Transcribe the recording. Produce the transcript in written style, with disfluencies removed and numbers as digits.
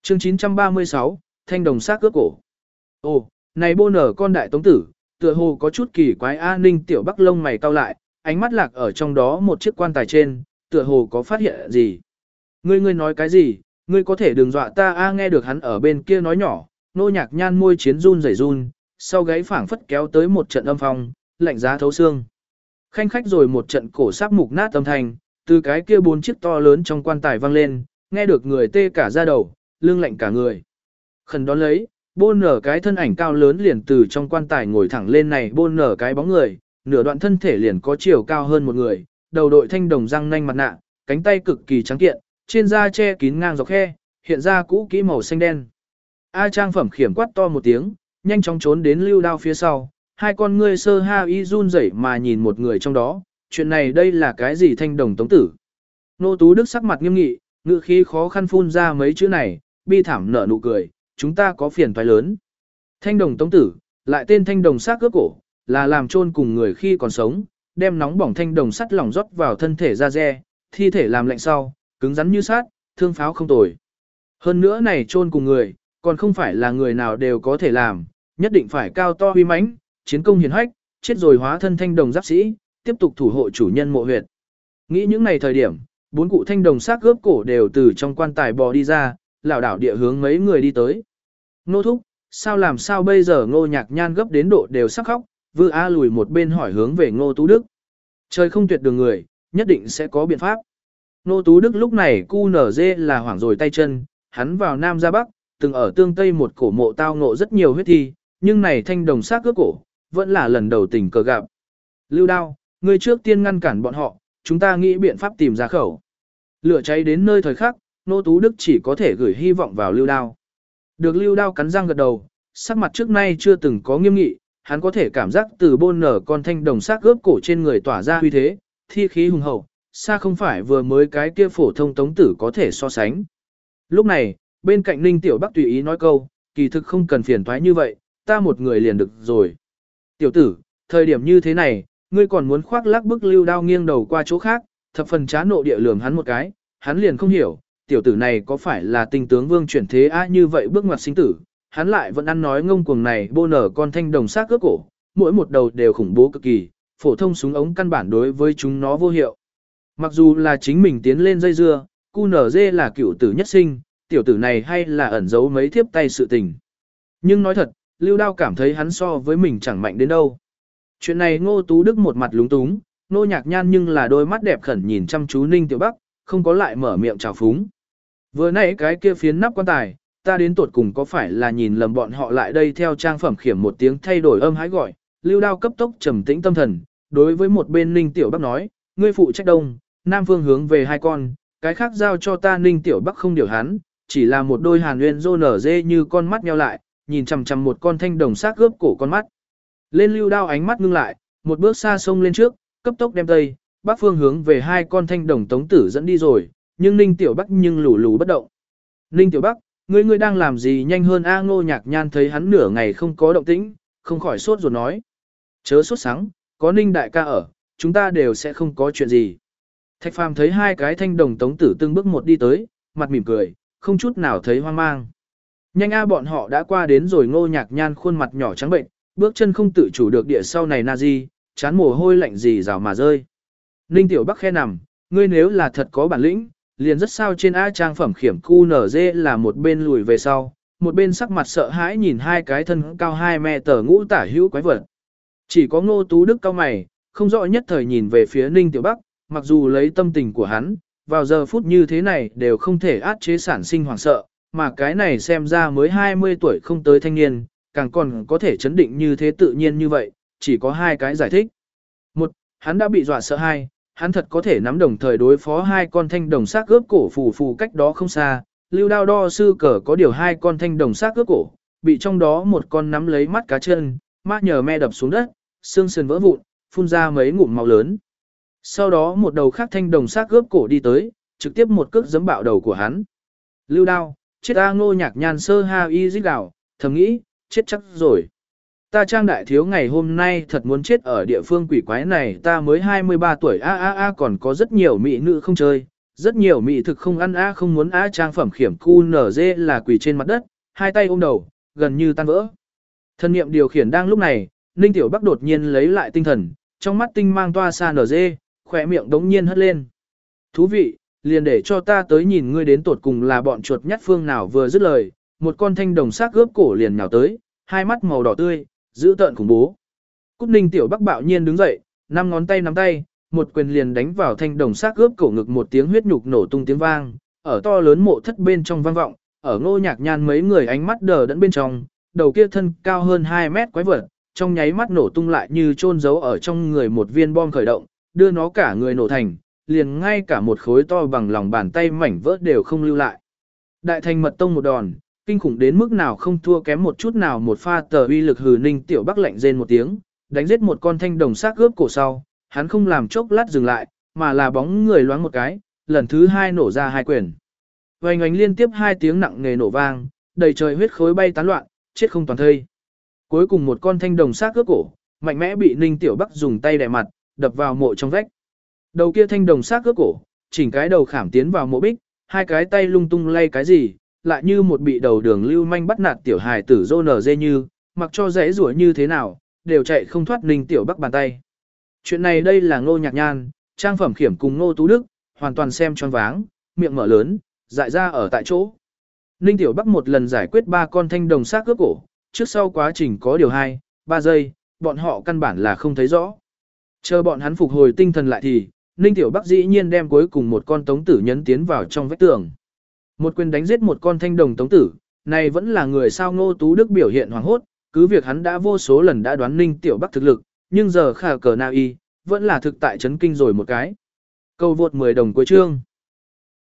Chương 936, thanh đồng xác cướp cổ. Ồ, này bô nở con đại tống tử, tựa hồ có chút kỳ quái. Ninh Tiểu Bắc lông mày cau lại, ánh mắt lạc ở trong đó một chiếc quan tài trên, tựa hồ có phát hiện gì. Ngươi nói cái gì, ngươi có thể đừng dọa ta. Nghe được hắn ở bên kia nói nhỏ, Nô Nhạc Nhan môi chiến run rẩy run, sau gáy phảng phất kéo tới một trận âm phong, lạnh giá thấu xương. Khanh khách rồi một trận cổ sáp mục nát âm thanh, từ cái kia 4 chiếc to lớn trong quan tài vang lên, nghe được người tê cả da đầu, lưng lạnh cả người. Khẩn đón lấy, bôn nở cái thân ảnh cao lớn liền từ trong quan tài ngồi thẳng lên này, bôn nở cái bóng người, nửa đoạn thân thể liền có chiều cao hơn một người, đầu đội thanh đồng răng nanh mặt nạ, cánh tay cực kỳ trắng kiện, trên da che kín ngang dọc khe, hiện ra cũ kỹ màu xanh đen. Trang Phẩm Khiểm quát to một tiếng, nhanh chóng trốn đến Lưu Đao phía sau, hai con ngươi sơ ha y run rẩy mà nhìn một người trong đó, chuyện này đây là cái gì thanh đồng tống tử. Nô Tú Đức sắc mặt nghiêm nghị, ngữ khí khó khăn phun ra mấy chữ này, bi thảm nở nụ cười, chúng ta có phiền toái lớn. Thanh đồng tống tử, lại tên thanh đồng xác cướp cổ, là làm chôn cùng người khi còn sống, đem nóng bỏng thanh đồng sắt lỏng rót vào thân thể da re, thi thể làm lạnh sau, cứng rắn như sát, thương pháo không tồi. Hơn nữa này chôn cùng người, còn không phải là người nào đều có thể làm, nhất định phải cao to uy mãnh, chiến công hiển hách, chết rồi hóa thân thanh đồng giáp sĩ, tiếp tục thủ hộ chủ nhân mộ huyệt. Nghĩ những ngày thời điểm, 4 cụ thanh đồng xác gớp cổ đều từ trong quan tài bò đi ra, lảo đảo địa hướng mấy người đi tới. Nô thúc, sao làm sao bây giờ? Ngô Nhạc Nhan gấp đến độ đều sắp khóc, Vư A lùi một bên hỏi hướng về Ngô Tú Đức. Trời không tuyệt đường người, nhất định sẽ có biện pháp. Ngô Tú Đức lúc này cu nở dê là hoảng rồi tay chân, hắn vào Nam ra Bắc, từng ở tương Tây một cổ mộ tao ngộ rất nhiều huyết thi, nhưng này thanh đồng xác cướp cổ, vẫn là lần đầu tình cờ gặp. Lưu Đao, ngươi trước tiên ngăn cản bọn họ, chúng ta nghĩ biện pháp tìm ra khẩu. Lửa cháy đến nơi thời khắc, Nô Tú Đức chỉ có thể gửi hy vọng vào Lưu Đao. Được Lưu Đao cắn răng gật đầu, sắc mặt trước nay chưa từng có nghiêm nghị, hắn có thể cảm giác từ bôn nở con thanh đồng xác gớp cổ trên người tỏa ra huy thế, thi khí hùng hậu, xa không phải vừa mới cái kia phổ thông tống tử có thể so sánh. Lúc này, bên cạnh Ninh Tiểu Bắc tùy ý nói câu, kỳ thực không cần phiền toái như vậy, ta một người liền được rồi. Tiểu tử, thời điểm như thế này, ngươi còn muốn khoác lác bức Lưu Đao nghiêng đầu qua chỗ khác, thập phần chán nộ địa lườm hắn một cái, hắn liền không hiểu, tiểu tử này có phải là tinh tướng vương chuyển thế như vậy bước ngoặt sinh tử, hắn lại vẫn ăn nói ngông cuồng này bô nở con thanh đồng xác cướp cổ, mỗi một đầu đều khủng bố cực kỳ, phổ thông súng ống căn bản đối với chúng nó vô hiệu. Mặc dù là chính mình tiến lên dây dưa, QNZ là cựu tử nhất sinh, tiểu tử này hay là ẩn giấu mấy thiếp tay sự tình. Nhưng nói thật, Lưu Đao cảm thấy hắn so với mình chẳng mạnh đến đâu. Chuyện này Ngô Tú Đức một mặt lúng túng, Nô Nhạc Nhan nhưng là đôi mắt đẹp khẩn nhìn chăm chú Ninh Tiểu Bắc, không có lại mở miệng chào phúng. Vừa nãy cái kia phiến nắp quan tài, ta đến tột cùng có phải là nhìn lầm bọn họ lại đây theo Trang Phẩm Khiểm một tiếng thay đổi âm hái gọi, Lưu Đao cấp tốc trầm tĩnh tâm thần, đối với một bên Ninh Tiểu Bắc nói, ngươi phụ trách đông, nam phương hướng về 2 con, cái khác giao cho ta. Ninh Tiểu Bắc không điều hắn, chỉ là một đôi hàn nguyên rô nở dê như con mắt nheo lại, nhìn chằm chằm một con thanh đồng xác gớp cổ con mắt. Lên Lưu Đao ánh mắt ngưng lại, một bước xa sông lên trước, cấp tốc đem tây, bắc phương hướng về 2 con thanh đồng tống tử dẫn đi rồi, nhưng Ninh Tiểu Bắc nhưng lù lù bất động. Ninh Tiểu Bắc, ngươi đang làm gì nhanh hơn a? Ngô Nhạc Nhan thấy hắn nửa ngày không có động tĩnh, không khỏi sốt ruột nói. Chớ sốt sắng, có Ninh đại ca ở, chúng ta đều sẽ không có chuyện gì. Thạch Phàm thấy 2 cái thanh đồng tống tử từng bước một đi tới, mặt mỉm cười, không chút nào thấy hoang mang. Nhanh bọn họ đã qua đến rồi. Ngô Nhạc Nhan khuôn mặt nhỏ trắng bệnh, bước chân không tự chủ được địa sau này Nazi, chán mồ hôi lạnh gì rào mà rơi. Ninh Tiểu Bắc khe nằm, ngươi nếu là thật có bản lĩnh, liền rất sao trên Trang Phẩm Khiểm QNZ là một bên lùi về sau, một bên sắc mặt sợ hãi nhìn 2 cái thân cao 2 mét ngũ tả hữu quái vật. Chỉ có Ngô Tú Đức cao mày, không rõ nhất thời nhìn về phía Ninh Tiểu Bắc, mặc dù lấy tâm tình của hắn, vào giờ phút như thế này đều không thể át chế sản sinh hoảng sợ, mà cái này xem ra mới 20 tuổi không tới thanh niên, càng còn có thể chấn định như thế tự nhiên như vậy, chỉ có 2 cái giải thích. Một, hắn đã bị dọa sợ. 2, hắn thật có thể nắm đồng thời đối phó 2 con thanh đồng xác cướp cổ phù cách đó không xa. Lưu Đao đo sư cờ có điều 2 con thanh đồng xác cướp cổ, bị trong đó một con nắm lấy mắt cá chân, mát nhờ me đập xuống đất, xương sườn vỡ vụn, phun ra mấy ngụm máu lớn. Sau đó một đầu khác thanh đồng xác cướp cổ đi tới, trực tiếp một cước giẫm bạo đầu của hắn. Lưu Đao, chết a! Ngô Nhạc Nhan sơ ha y rít gào, thầm nghĩ, chết chắc rồi. Ta Trang đại thiếu ngày hôm nay thật muốn chết ở địa phương quỷ quái này, ta mới 23 tuổi còn có rất nhiều mỹ nữ không chơi, Rất nhiều mỹ thực không ăn không muốn trang phẩm khiểm QNZ là quỳ trên mặt đất, hai tay ôm đầu, gần như tan vỡ. Thân niệm điều khiển đang lúc này, Ninh Tiểu Bắc đột nhiên lấy lại tinh thần, trong mắt tinh mang toa xa NG, khỏe miệng đống nhiên hất lên. Thú vị, liền để cho ta tới nhìn ngươi đến tột cùng là bọn chuột nhắt phương nào. Vừa dứt lời, một con thanh đồng xác gớp cổ liền nhào tới, hai mắt màu đỏ tươi, dữ tợn khủng bố. Cút. Ninh Tiểu Bắc bạo nhiên đứng dậy, năm ngón tay nắm tay, một quyền liền đánh vào thanh đồng xác gớp cổ ngực, một tiếng huyết nhục nổ tung tiếng vang, ở to lớn mộ thất bên trong vang vọng, ở Ngô Nhạc Nhan mấy người ánh mắt đờ đẫn bên trong, đầu kia thân cao hơn 2 mét quái vật, trong nháy mắt nổ tung lại như chôn giấu ở trong người một viên bom khởi động, đưa nó cả người nổ thành, liền ngay cả một khối to bằng lòng bàn tay mảnh vỡ đều không lưu lại. Đại thành mật tông một đòn, kinh khủng đến mức nào không thua kém một chút nào một pha tờ uy lực. Hừ. Ninh Tiểu Bắc lạnh rên một tiếng, đánh giết một con thanh đồng xác gớp cổ sau, hắn không làm chốc lát dừng lại, mà là bóng người loáng một cái, lần thứ hai nổ ra hai quyền. Oanh oanh liên tiếp hai tiếng nặng nề nổ vang, đầy trời huyết khối bay tán loạn, chết không toàn thây. Cuối cùng một con thanh đồng xác cướp cổ, mạnh mẽ bị Ninh Tiểu Bắc dùng tay đè mặt, đập vào mộ trong vách. Đầu kia thanh đồng xác cướp cổ, chỉnh cái đầu khảm tiến vào mộ bích, hai cái tay lung tung lay cái gì, lại như một bị đầu đường lưu manh bắt nạt tiểu hài tử rô nở dê như, mặc cho rẽ rủa như thế nào, đều chạy không thoát Ninh Tiểu Bắc bàn tay. Chuyện này đây là Ngô Nhạc Nhan, trang phẩm khiểm cùng Ngô Tú Đức, hoàn toàn xem choáng váng, miệng mở lớn, dại ra ở tại chỗ. Ninh Tiểu Bắc một lần giải quyết 3 con thanh đồng xác cướp cổ, trước sau quá trình có điều 2-3 giây, bọn họ căn bản là không thấy rõ. Chờ bọn hắn phục hồi tinh thần lại thì, Ninh Tiểu Bắc dĩ nhiên đem cuối cùng một con tống tử nhấn tiến vào trong vách tường. Một quyền đánh giết một con thanh đồng tống tử, này vẫn là người sao. Ngô Tú Đức biểu hiện hoảng hốt, cứ việc hắn đã vô số lần đã đoán Ninh Tiểu Bắc thực lực, nhưng giờ khả cờ nào y, vẫn là thực tại chấn kinh rồi một cái. Câu vượt 10 đồng cuối chương.